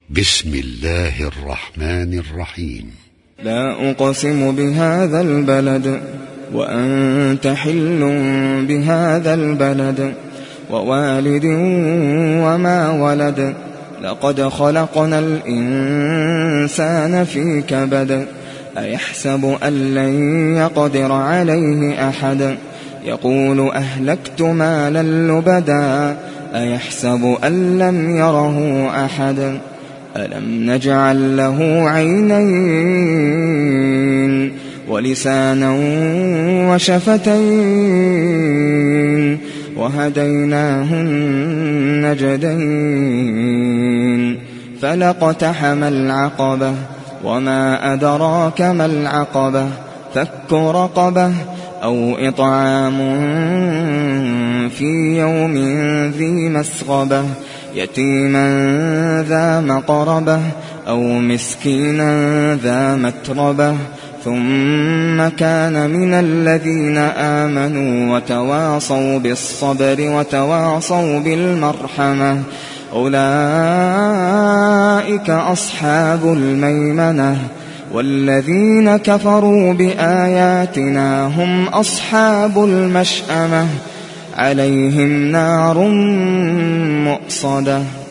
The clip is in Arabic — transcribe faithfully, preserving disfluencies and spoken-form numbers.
بسم الله الرحمن الرحيم. لا أقسم بهذا البلد وأنت حل بهذا البلد ووالد وما ولد لقد خلقنا الإنسان في كبد أيحسب أن لن يقدر عليه أحد يقول أهلكت مالا لبدا أيحسب أن لم يره أحد ألم نجعل له عينين ولسانا وشفتين وهديناه النجدين فلاقتحم العقبة وما أدراك ما العقبة فك رقبة أو إطعام في يوم ذي مسغبة يتيما ذا مقربة أو مسكينا ذا متربة ثم كان من الذين آمنوا وتواصوا بالصبر وتواصوا بالمرحمة أولئك أصحاب الميمنة والذين كفروا بآياتنا هم أصحاب المشأمة عليهم نار مؤصدة.